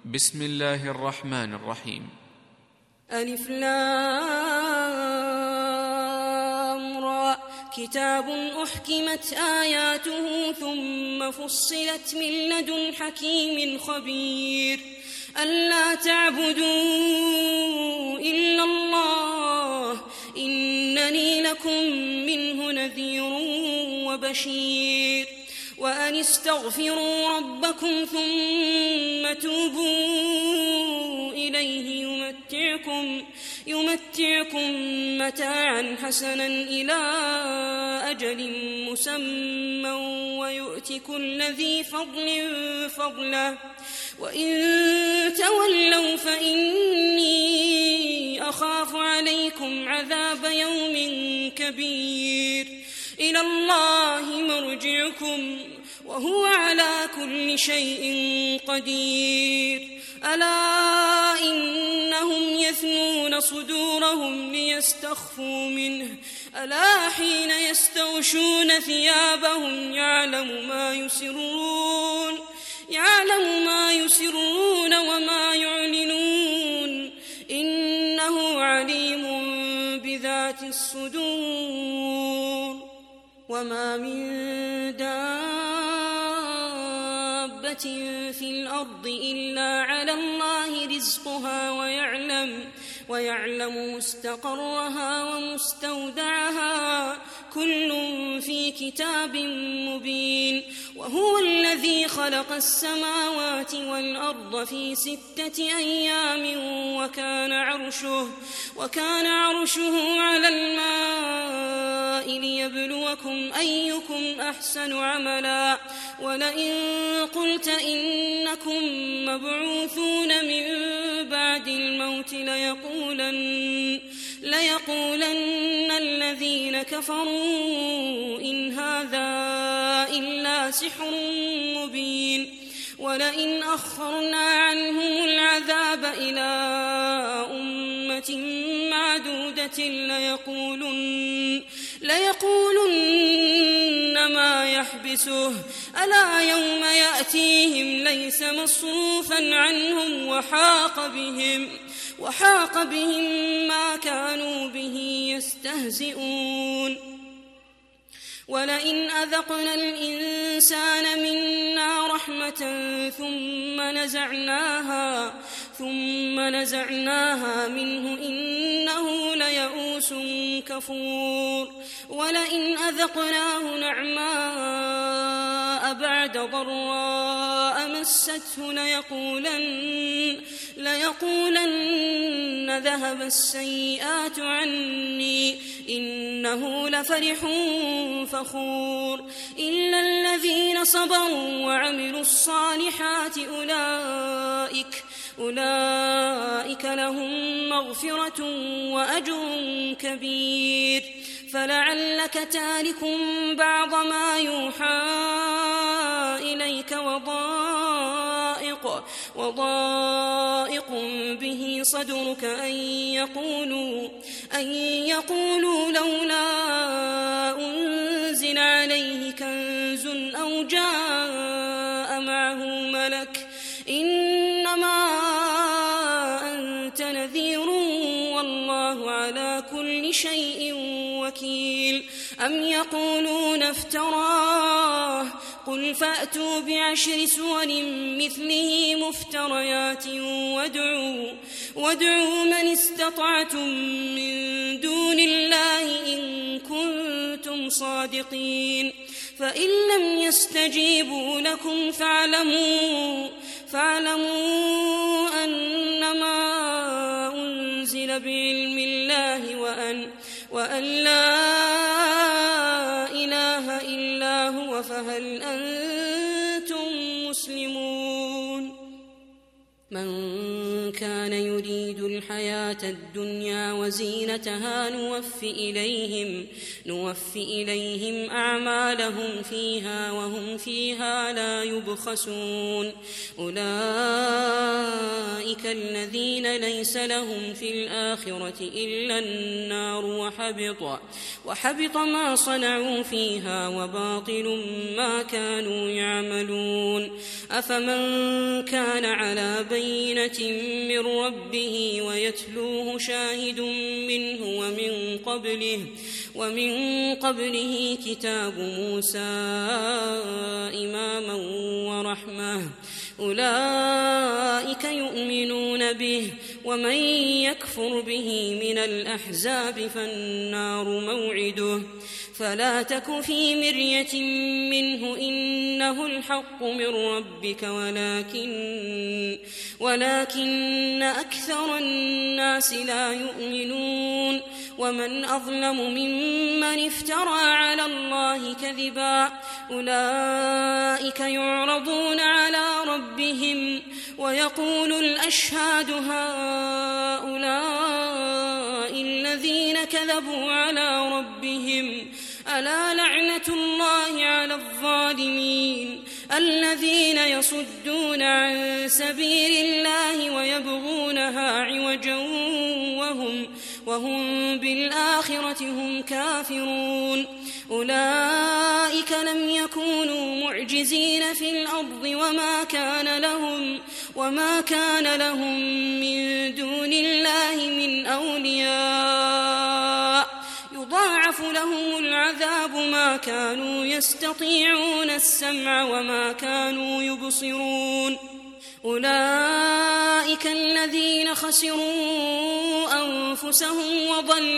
بسم الله الرحمن الرحيم. ألف لام را كتاب أحكمت آياته ثم فصلت من لدن حكيم خبير ألا تعبدوا إلا الله إنني لكم منه نذير وبشير وأن استغفروا ربكم ثم توبوا إليه يمتعكم متاعا حسنا إلى أجل مسمى ويؤت كل ذي فضل فضله وإن تولوا فإني أخاف عليكم عذاب يوم كبير إلى الله مرجعكم وهو على كل شيء قدير ألا إنهم يثنون صدورهم ليستخفوا منه ألا حين يستغشون ثيابهم يعلم ما يسرون وما يعلنون إنه عليم بذات الصدور وما من دابة في الأرض إلا على الله رزقها ويعلم مستقرها ومستودعها كل في كتاب مبين وهو الذي خلق السماوات والأرض في 6 أيام وكان عرشه على الماء ليبلوكم أيكم أحسن عملا ولئن قلت إنكم مبعوثون من بعد الموت ليقولن الذين كفروا إن هذا إلا سحر مبين ولئن أخرنا عنهم العذاب إلى أمة معدودة ليقولن ما يحبسه ألا يوم يأتيهم ليس مصروفا عنهم وحاق بهم ما كانوا به يستهزئون ولئن أذقنا الإنسان منا رحمة ثم نزعناها منه إنه ليئوس كفور ولئن أذقناه نعماء بعد ضراء مسته ليقولن ذهب السيئات عني إنه لفرح فخور إلا الذين صبروا وعملوا الصالحات أولئك لهم مغفرة وأجر كبير فلعلك تارك بعض ما يوحى إليك وضائق به صدرك أن يقولوا لولا أنزل عليه كنز أو جاء معه ملك إنما أنت نذير والله على كل شيء وكيل أم يقولون افتراه قل فأتوا ب10 سور مثله مفتريات وادعوا من استطعتم من دون الله إن كنتم صادقين فإن لم يستجيبوا لكم فاعلموا أنما أنزل بعلم الله وأن لا إله إلا هو فهل أنتم مسلمون من كان يريد الحياة الدنيا وزينتها نوفي إليهم أعمالهم فيها وهم فيها لا يبخسون أولئك أولئك الذين ليس لهم في الآخرة إلا النار وحبط ما صنعوا فيها وباطل ما كانوا يعملون. أفمن كان على بينة من ربه ويتلوه شاهد منه ومن قبله كتاب موسى إماما ورحمة أولئك يؤمنون به، ومن يكفر به من الأحزاب فالنار موعده. فلا تك في مرية منه إنه الحق من ربك ولكن أكثر الناس لا يؤمنون. ومن أظلم ممن افترى على الله كذبا أولئك يعرضون على ربهم ويقول الأشهاد هؤلاء الذين كذبوا على ربهم ألا لعنة الله على الظالمين الذين يصدون عن سبيل الله ويبغونها عوجا وهم بالآخرة هم كافرون. أولئك لم يكونوا معجزين في الأرض وما كان لهم من دون الله من أولياء يضاعف لهم العذاب ما كانوا يستطيعون السمع وما كانوا يبصرون. أولئك الذين خسروا أنفسهم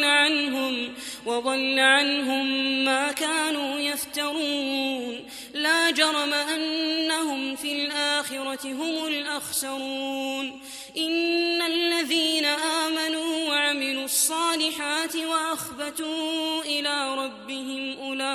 وضل عنهم ما كانوا يفترون. لا جرم أنهم في الآخرة هم الأخسرون. إن الذين آمنوا وعملوا الصالحات وأخبتوا إلى ربهم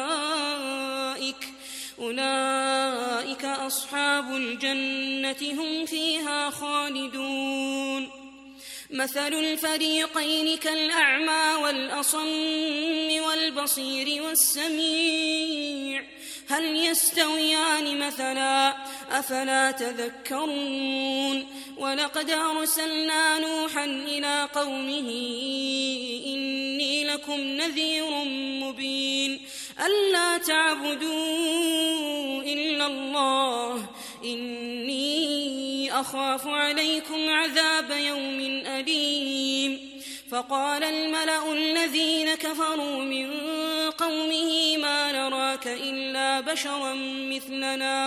أولئك أصحاب الجنة هم فيها خالدون. مثل الفريقين كالأعمى والأصم والبصير والسميع هل يستويان مثلا أفلا تذكرون. ولقد أرسلنا نوحا إلى قومه إني لكم نذير مبين ألا تعبدوا إلا الله إني أخاف عليكم عذاب يوم أليم. فقال الملأ الذين كفروا من قومه ما نراك إلا بشرا مثلنا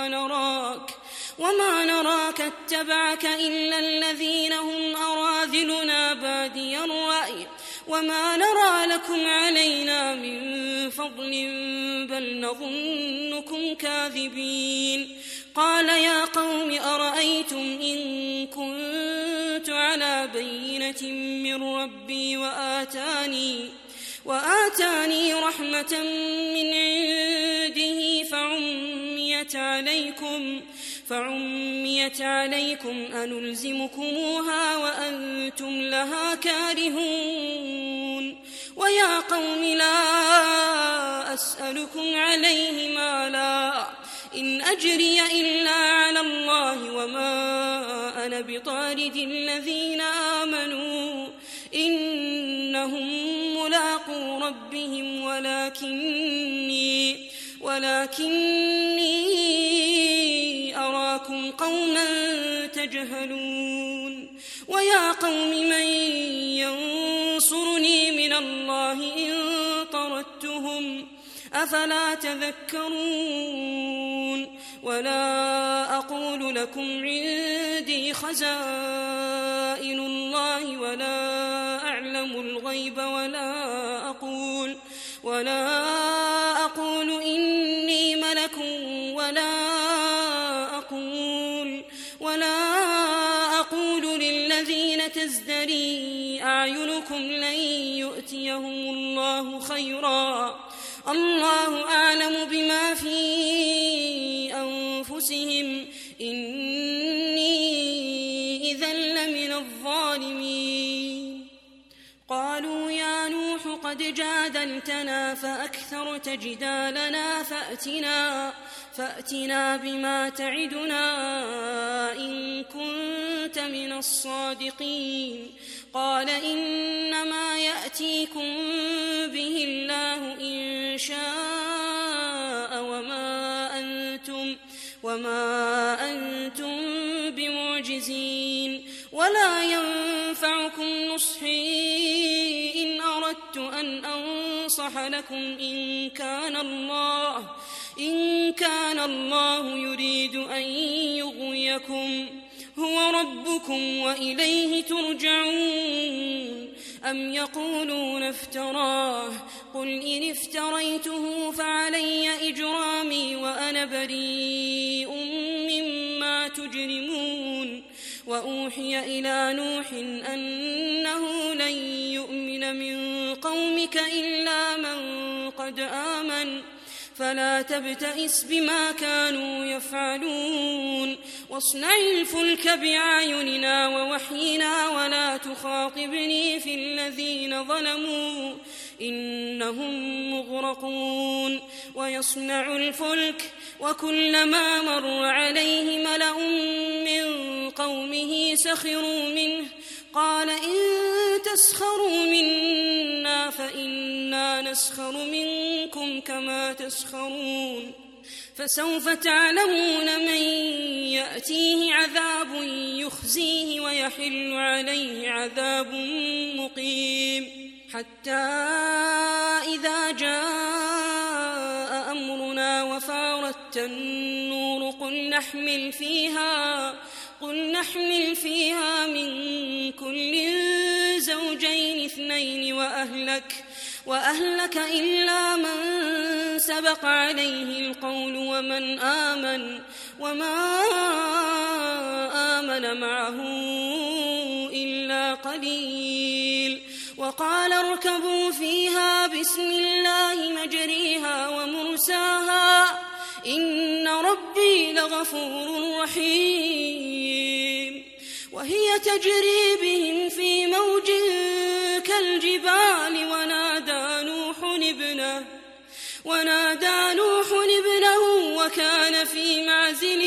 وما نراك اتبعك إلا الذين هم أراذلنا بادي الرأي وما نرى لكم علينا من فضل بل نظنكم كاذبين. قال يا قوم أرأيتم إن كنت على بينة من ربي وآتاني رحمة من عنده فعميت عليكم أنلزمكموها وأنتم لها كارهون. ويا قوم لا أسألكم عليه مالا إن أجري إلا على الله وما أنا بطارد الذين آمنوا إنهم ملاقو ربهم ولكني أراكم قوما تجهلون. ويا قوم من ينصرني من الله إن طردتهم أفلا تذكرون. ولا أقول لكم عندي خزائن الله ولا أعلم الغيب ولا أقول إني ملك ولا أقول للذين تزدري أعينكم لن يؤتيهم الله خيرا الله أعلم بما في أنفسهم إني إذا لمن الظالمين. قالوا يا نوح قد جادلتنا فأكثرت جدالنا فأتنا بما تعدنا إن كنت لمن الصادقين. قال إنما يأتيكم به الله إن شاء وما أنتم بمعجزين. ولا ينفعكم نصحي إن أردت أن أنصح لكم إن كان الله يريد أن يغويكم هو ربكم وإليه ترجعون. أم يقولون افتراه قل إن افتريته فعلي إجرامي وأنا بريء مما تجرمون. وأوحي إلى نوح أنه لن يؤمن من قومك إلا من قد آمن فلا تبتئس بما كانوا يفعلون. واصنع الفلك بأعيننا ووحينا ولا تخاطبني في الذين ظلموا إنهم مغرقون. ويصنع الفلك وكلما مر عليه ملأ من قومه سخروا منه قال إن تسخروا منا فإنا نسخر منكم كما تسخرون. فسوف تعلمون من يأتيه عذاب يخزيه ويحل عليه عذاب مقيم. حتى إذا جاء أمرنا وفارت النور قل نحمل فيها من كل زوجين اثنين وأهلك إلا من سبق عليه القول وما آمن معه إلا قليل. وقال اركبوا فيها بسم الله مجريها ومرساها إن ربي لغفور رحيم. وهي تجري بهم في موج كالجبال ونادى نوح ابنه وكان في معزل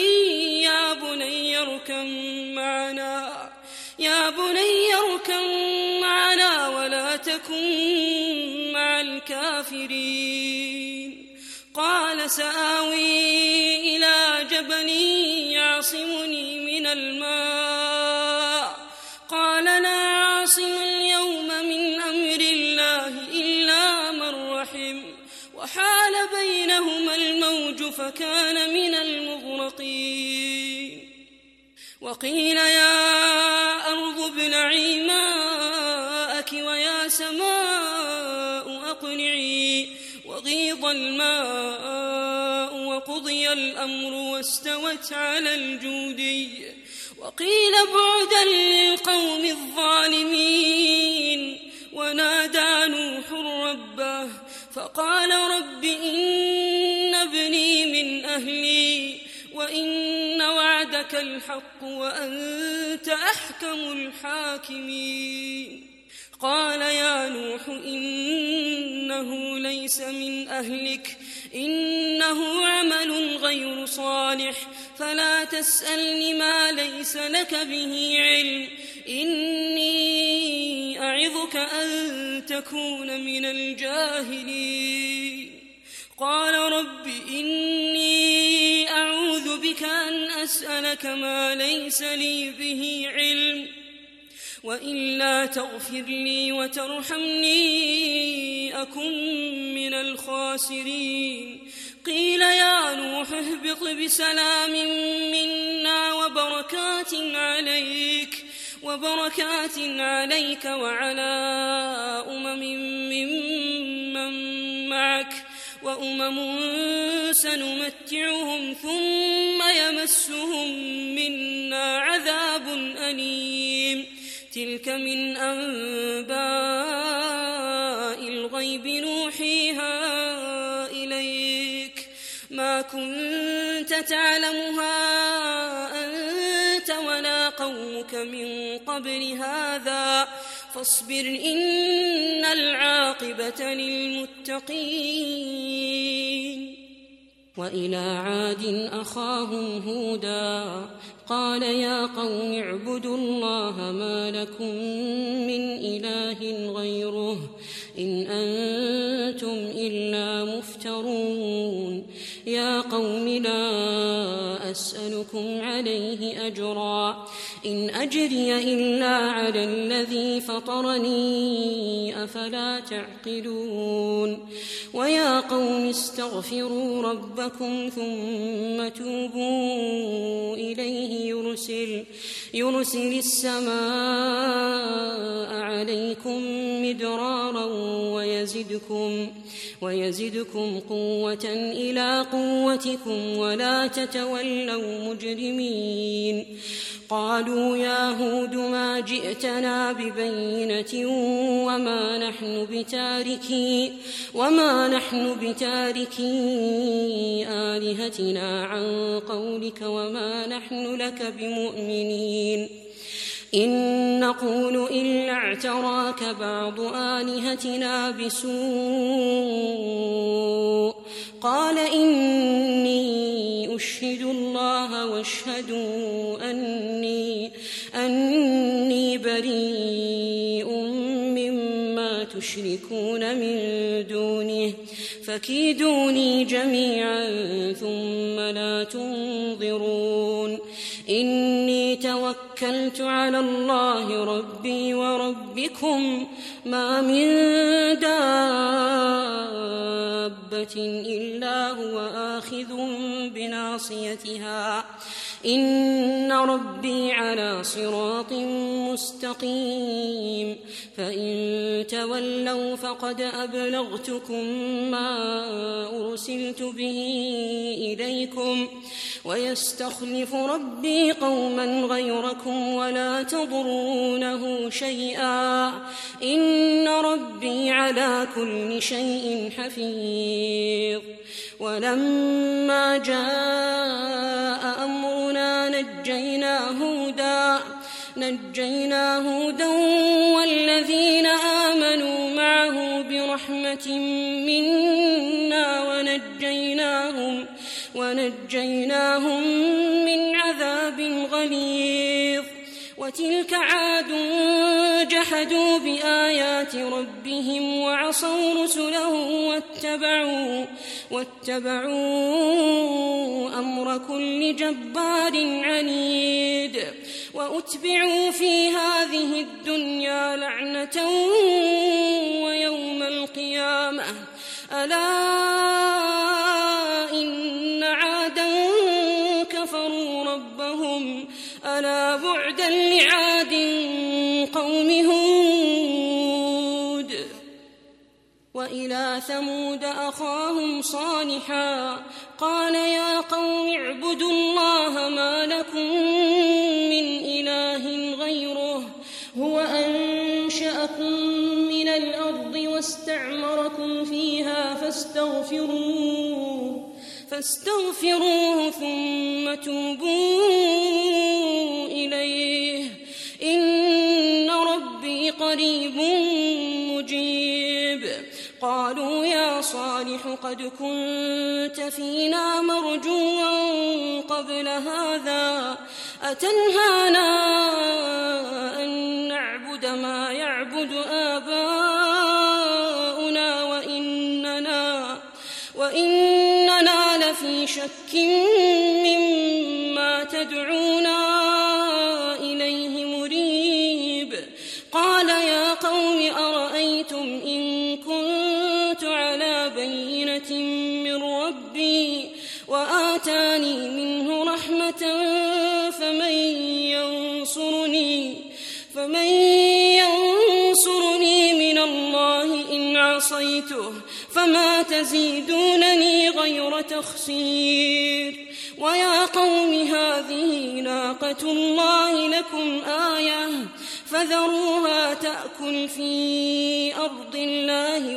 يا بني اركب معنا ولا تكن مع الكافرين. قال سآوي إلى جبل يعصمني من الماء قال لا عاصم اليوم من أمر الله إلا من رحم وحال بينهما الموج فكان من المغرقين. وقيل يا أرض ابلعي ماءك ويا سماء أقلعي وغيض الماء وقضي الأمر واستوت على الجودي. وقيل بعدا للقوم الظالمين. ونادى نوح ربه فقال رب إن ابني من أهلي وإن وعدك الحق وأنت أحكم الحاكمين. قال يا نوح إنه ليس من أهلك إنه عمل غير صالح فلا تسألني ما ليس لك به علم إني أعظك أن تكون من الجاهلين. قال رب إني أعوذ بك أن أسألك ما ليس لي به علم وإلا تغفر لي وترحمني أكن من الخاسرين. قيل يا نوح اهبط بسلام منا وبركات عليك وعلى ممن معك وأمم سنمتعهم ثم يمسهم منا عذاب أليم. تلك من أنباء الغيب نوحيها إليك ما كنت تعلمها أنت ولا قومك من قبل هذا فاصبر إن العاقبة للمتقين. وإلى عاد أخاهم هودا قال يا قوم اعبدوا الله ما لكم من إله غيره إن أنتم إلا مفترون يا قوم لا أسألكم عليه أجرا إن أجري إلا على الذي فطرني أفلا تعقلون ويا قوم استغفروا ربكم ثم توبوا إليه يرسل السماء عليكم مدرارا ويزدكم قوة إلى قوتكم ولا تتولوا مجرمين قالوا يا هود ما جئتنا ببينة وما نحن بتاركي آلهتنا عن قولك وما نحن لك بمؤمنين إن نقول إلا اعتراك بعض آلهتنا بسوء قال إني أشهد الله واشهدوا أني بريء مما تشركون من دونه فكيدوني جميعا ثم لا تنظرون إني توكلت على الله ربي وربكم ما من دابة إلا هو آخذ بناصيتها إن ربي على صراط مستقيم فإن تولوا فقد أبلغتكم ما أرسلت به إليكم ويستخلف ربي قوما غيركم ولا تضرونه شيئا إن ربي على كل شيء حفيظ ولما جاء أمرنا نجينا هودا والذين آمنوا معه برحمة منا ونجيناهم من عذاب غليظ وتلك عاد جحدوا بآيات ربهم وعصوا رسله واتبعوا أمر كل جبار عنيد وأتبعوا في هذه الدنيا لعنة ويوم القيامة ألا إن عادا كفروا ربهم ألا بعدا لعاد قوم هود وإلى ثمود أخاهم صالحا قال يا قوم اعبدوا الله ما لكم من إله غيره هو أنشأكم من الأرض واستعمركم فيها فاستغفروه ثم توبوا إليه إن ربي قريب مجيب قالوا يا صالح قد كنت فينا مرجوا قبل هذا أتنهانا أن نعبد ما يعبد آباؤنا وإننا لفي شك مما تدعونا إليه مريب قال يا قوم أرأيتم إن كنت على بينة من ربي وآتاني منه رحمة فمن ينصرني من الله إن عصيته فما تزيدونني غير تخسير ويا قوم هذه ناقة الله لكم آية فذروها تأكل في أرض الله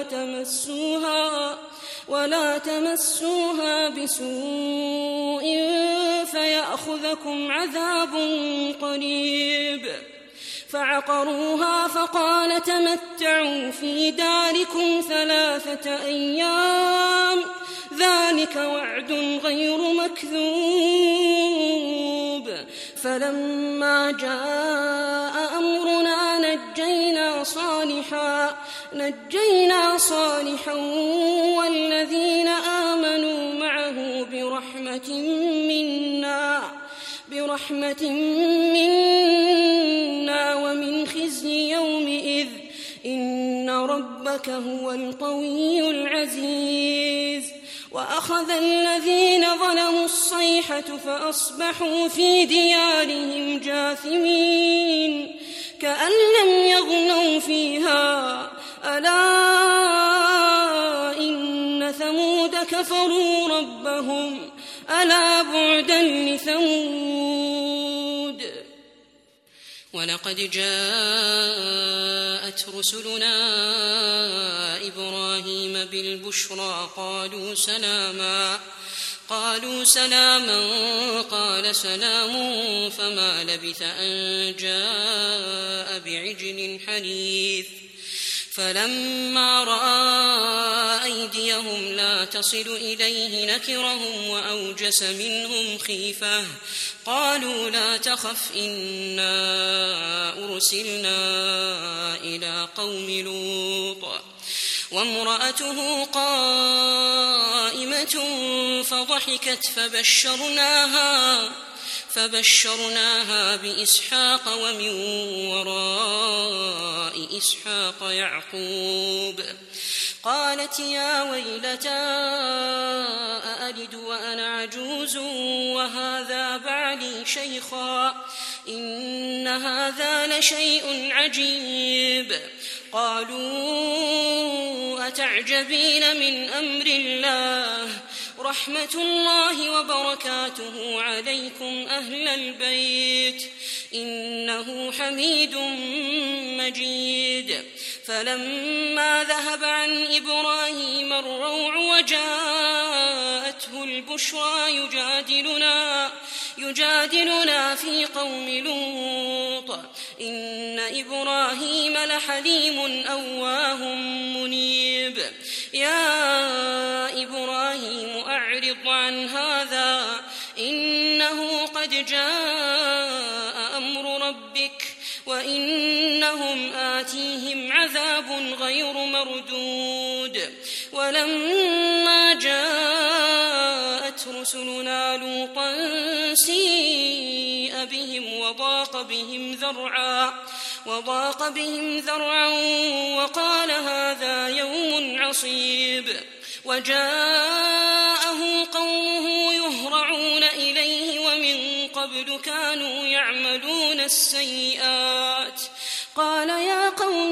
ولا تمسوها بسوء فيأخذكم عذاب قريب فعقروها فقال تمتعوا في داركم 3 أيام ذلك وعد غير مكذوب فلما جاء أمرنا نجينا صالحا والذين آمنوا معه برحمة منا ومن خزي يومئذ إن ربك هو القوي العزيز. وأخذ الذين ظلموا الصيحة فأصبحوا في ديارهم جاثمين كأن لم يغنوا فيها ألا إن ثمود كفروا ربهم ألا بعدا لثمود. ولقد جاءت رسلنا إبراهيم بالبشرى قالوا سلاما قال سلام فما لبث أن جاء بعجل حنيذ. فلما رأى أيديهم لا تصل إليه نكرهم وأوجس منهم خيفة قالوا لا تخف إنا أرسلنا إلى قوم لوط وامرأته قائمة فضحكت فبشرناها بإسحاق ومن وراء إسحاق يعقوب. قالت يا ويلتى أألد وأنا عجوز وهذا بعلي شيخا إن هذا لشيء عجيب. قالوا أتعجبين من أمر الله رحمة الله وبركاته عليكم أهل البيت إنه حميد مجيد. فلما ذهب عن إبراهيم الروع وجاءته البشرى يجادلنا في قوم لوط إن إبراهيم لحليم أواه منيب. يا إبراهيم أعرض عن هذا إنه قد جاء أمر ربك وإنهم آتيهم عذاب غير مردود. ولما جاءت رسلنا لوطا سيء بهم وضاق بهم ذرعا وقال هذا يوم عصيب. وجاءه قومه يهرعون إليه ومن قبل كانوا يعملون السيئات قال يا قوم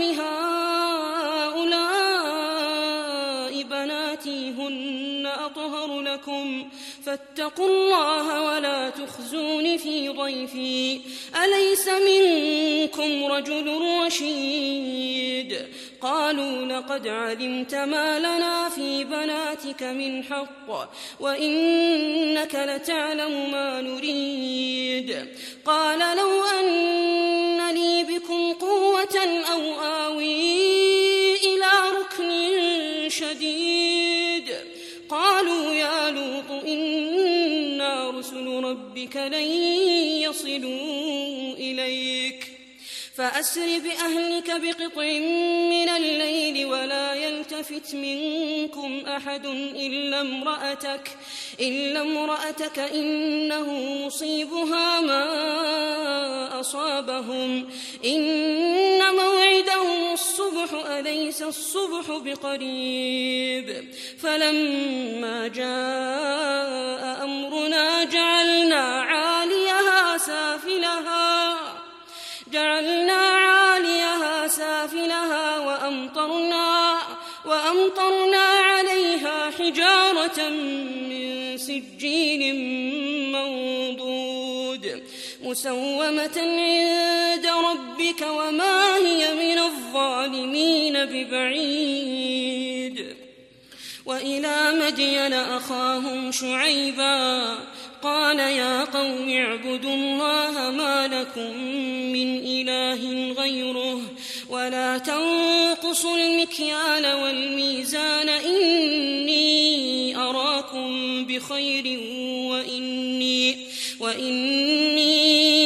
هؤلاء بناتي هن أطهر لكم فاتقوا الله ولا تخزون في ضيفي أليس منكم رجل رشيد. قالوا لقد علمت ما لنا في بناتك من حق وإنك لتعلم ما نريد. قال لو أن لي بكم قوة أو آوي إلى ركن شديد. قالوا يا لوط إنا رسل ربك لن يصلوا إليك فأسر بأهلك بقطع من الليل ولا يلتفت منكم أحد إلا امرأتك إنه مصيبها ما أصابهم إن موعدهم الصبح أليس الصبح بقريب. فلما جاء أمرنا جعلنا عاليها سافلها وأمطرنا عليها حجارة من سجيل منضود مسومة عند ربك وما هي من الظالمين ببعيد. وإلى مدين أخاهم شعيبا قال يا قوم اعبدوا الله ما لكم من إله غيره ولا تنقصوا المكيال والميزان إني أراكم بخير وإني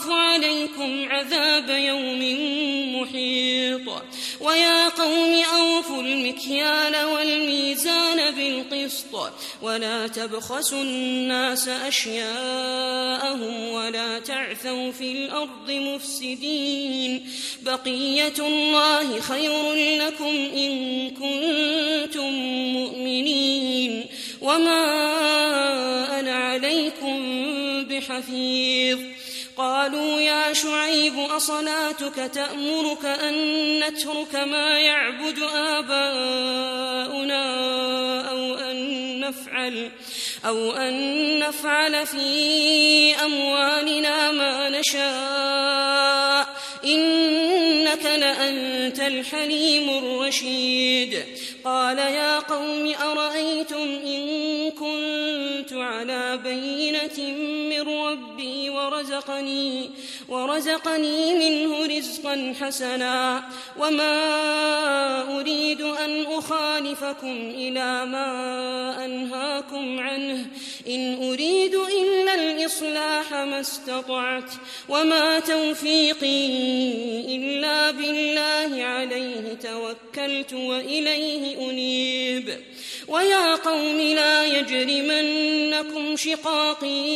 عليكم عذاب يوم محيط ويا قوم أوفوا المكيال والميزان بالقسط ولا تبخسوا الناس أشياءهم ولا تعثوا في الأرض مفسدين بقية الله خير لكم إن كنتم مؤمنين وما أنا عليكم بحفيظ قالوا يا شعيب أصلاتك تأمرك أن نترك ما يعبد آباؤنا أو أن نفعل في أموالنا ما نشاء إنك لأنت الحليم الرشيد قال يا قوم أرأيتم إن كنت على بينة من ربي ورزقني منه رزقا حسنا وما أريد أن أخالفكم إلى ما أنهاكم عنه إن أريد إلا الإصلاح ما استطعت وما توفيقي إلا بالله عليه توكلت وإليه أنيب ويا قوم لا يجرمنكم شقاقي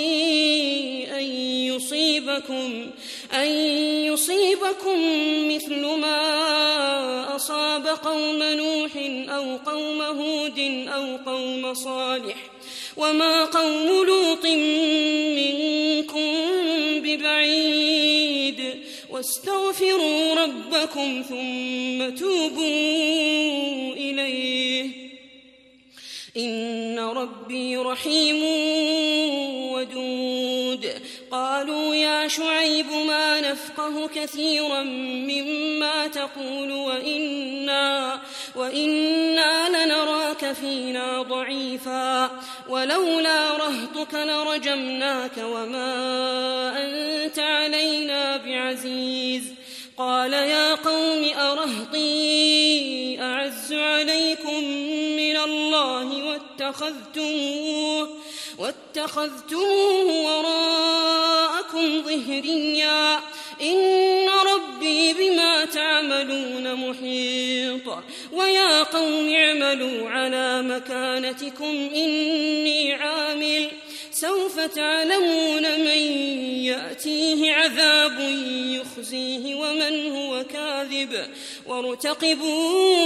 أن يصيبكم مثل ما أصاب قوم نوح أو قوم هود أو قوم صالح وما قوم لوط منكم ببعيد واستغفروا ربكم ثم توبوا إليه إن ربي رحيم ودود قالوا يا شعيب ما نفقه كثيرا مما تقول وإنا لنراك فينا ضعيفا ولولا رهطك لرجمناك وما أنت علينا بعزيز قال يا قوم أرهطي أعز عليكم من الله واتخذتموه وراءكم ظهريا إن ربي بما تعملون محيط ويا قوم اعملوا على مكانتكم إني عامل سوف تعلمون من يأتيه عذاب يخزيه ومن هو كاذب وارتقبوا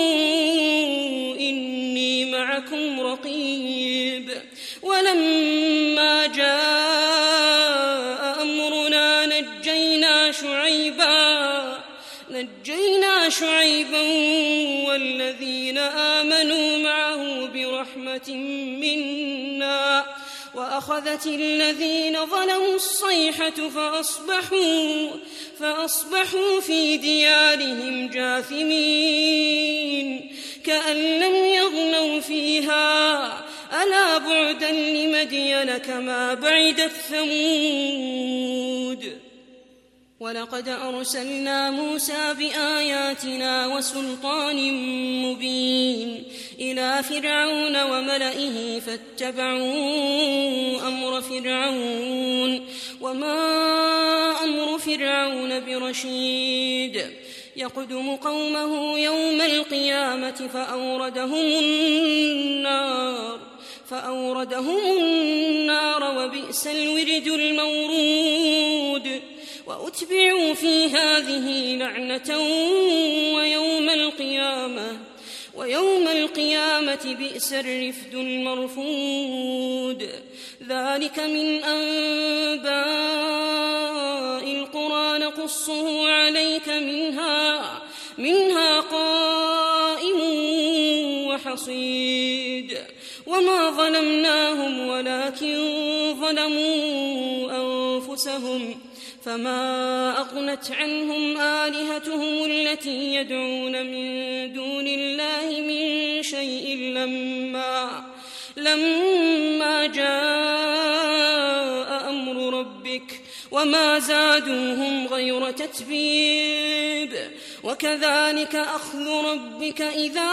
إني معكم رقيب ولما جاء أمرنا نجينا شعيبا والذين آمنوا معه برحمة منا وأخذت الذين ظلموا الصيحة فأصبحوا في ديارهم جاثمين كأن لم يغنوا فيها ألا بعدا لمدين كما بعدت ثمود ولقد أرسلنا موسى بآياتنا وسلطان مبين إلى فرعون وملئه فاتبعوا أمر فرعون وما أمر فرعون برشيد يقدم قومه يوم القيامة فأوردهم النار وبئس الورد المورود وأتبعوا في هذه لعنة ويوم القيامة بئس الرفد المرفود ذلك من أنباء القرى نقصه عليك منها قائم وحصيد وما ظلمناهم ولكن ظلموا أنفسهم فما أغنت عنهم آلهتهم التي يدعون من دون الله من شيء لما جاء أمر ربك وما زادوهم غير تتبيب وكذلك أخذ ربك إذا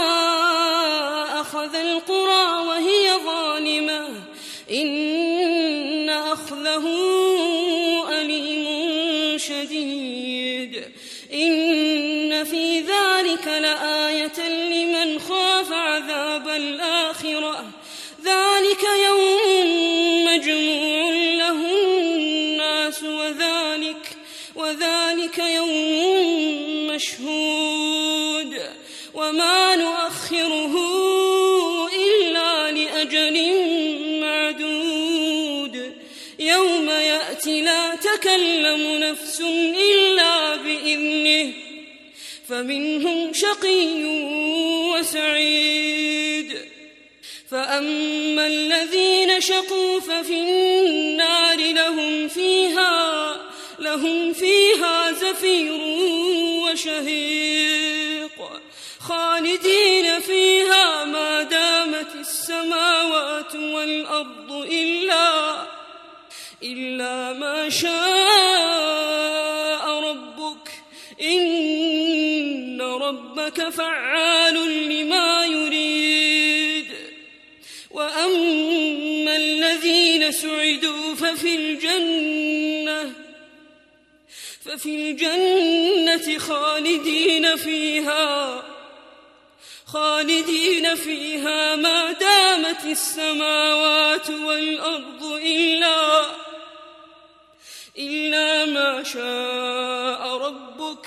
أخذ القرى وهي ظالمة إن أخذه أليم شديد إن في ذلك لآية لمن خاف عذاب الآخرة ذلك يوم مجموع له الناس وذلك يوم مشهود وما نؤخره إلا لأجل معدود يوم يأتي لا تكلم نفس إلا بإذنه فمنهم شقي وسعيد فأما الذين شقوا ففي النار لهم فيها زفير وشهيق خالدين فيها ما دامت السماوات والأرض إلا ما شاء ربك إن ربك فعال لما يريد وأما الذين سعدوا ففي الجنة خالدين فيها ما دامت السماوات والأرض إلا ما شاء ربك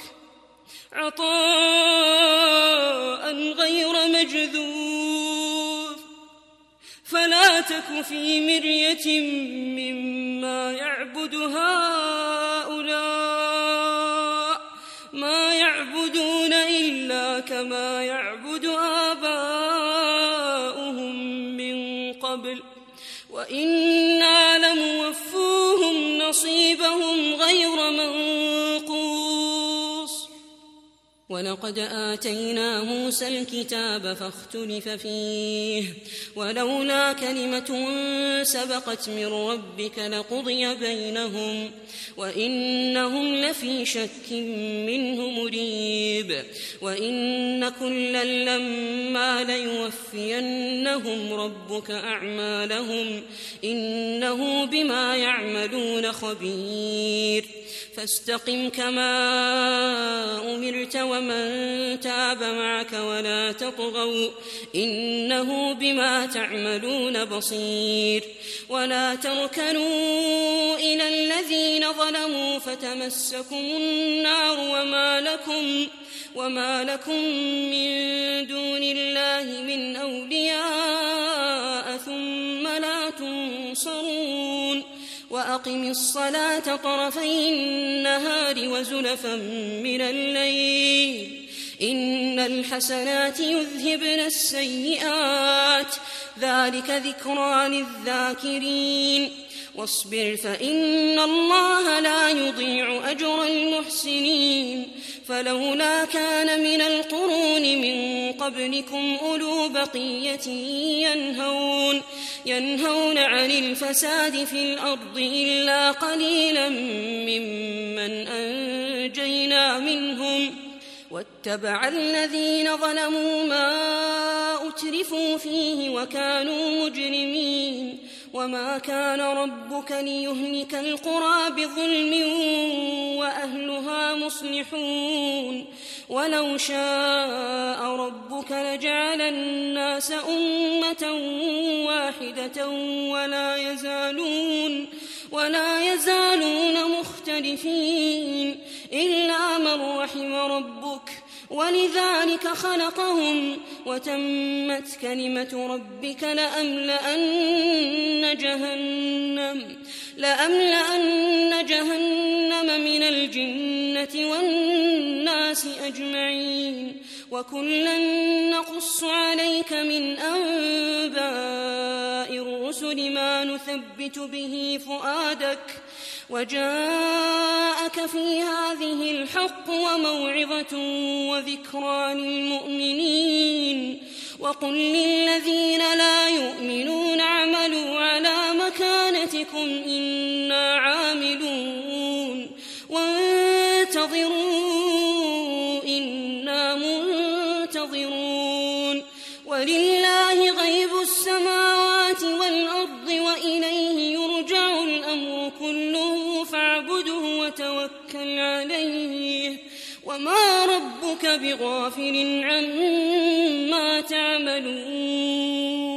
عطاء غير مجذوذ فلا تك في مرية مما يعبد هؤلاء ما يعبدون إلا كما يعبد آباؤهم من قبل وإنا لموفوهم نصيبهم غير منقوص ولقد آتينا موسى الكتاب فاختلف فيه ولولا كلمة سبقت من ربك لقضي بينهم وإنهم لفي شك منه مريب وإن كلا لما ليوفينهم ربك أعمالهم إنه بما يعملون خبير فاستقم كما أمرت ومن تاب معك ولا تطغوا إنه بما تعملون بصير ولا تركنوا إلى الذين ظلموا فتمسكم النار وما لكم من دون الله من أولياء ثم لا تنصرون وأقم الصلاة طرفي النهار وزلفا من الليل إن الحسنات يذهبن السيئات ذلك ذكرى للذاكرين واصبر فإن الله لا يضيع أجر المحسنين فلولا كان من القرون من قبلكم أولو بقية ينهون عن الفساد في الأرض إلا قليلا ممن أنجينا منهم واتبع الذين ظلموا ما أترفوا فيه وكانوا مجرمين وما كان ربك ليهلك القرى بظلم وأهلها مصلحون ولو شاء ربك لجعل الناس أمة واحدة ولا يزالون مختلفين إلا من رحم ربك ولذلك خلقهم وتمت كلمة ربك لأملأن جهنم من الجنة والناس أجمعين وكلا نقص عليك من أنباء الرسل ما نثبت به فؤادك وجاءك في هذه الحق وموعظة وذكرى للمؤمنين وقل للذين لا يؤمنون اعملوا على مكانتكم إنا عاملون وانتظروا إنا منتظرون ولله غيب السماوات والأرض وإليه يرجع الأمر كله فاعبده وتوكل عليه وما ربك بغافل عما تعملون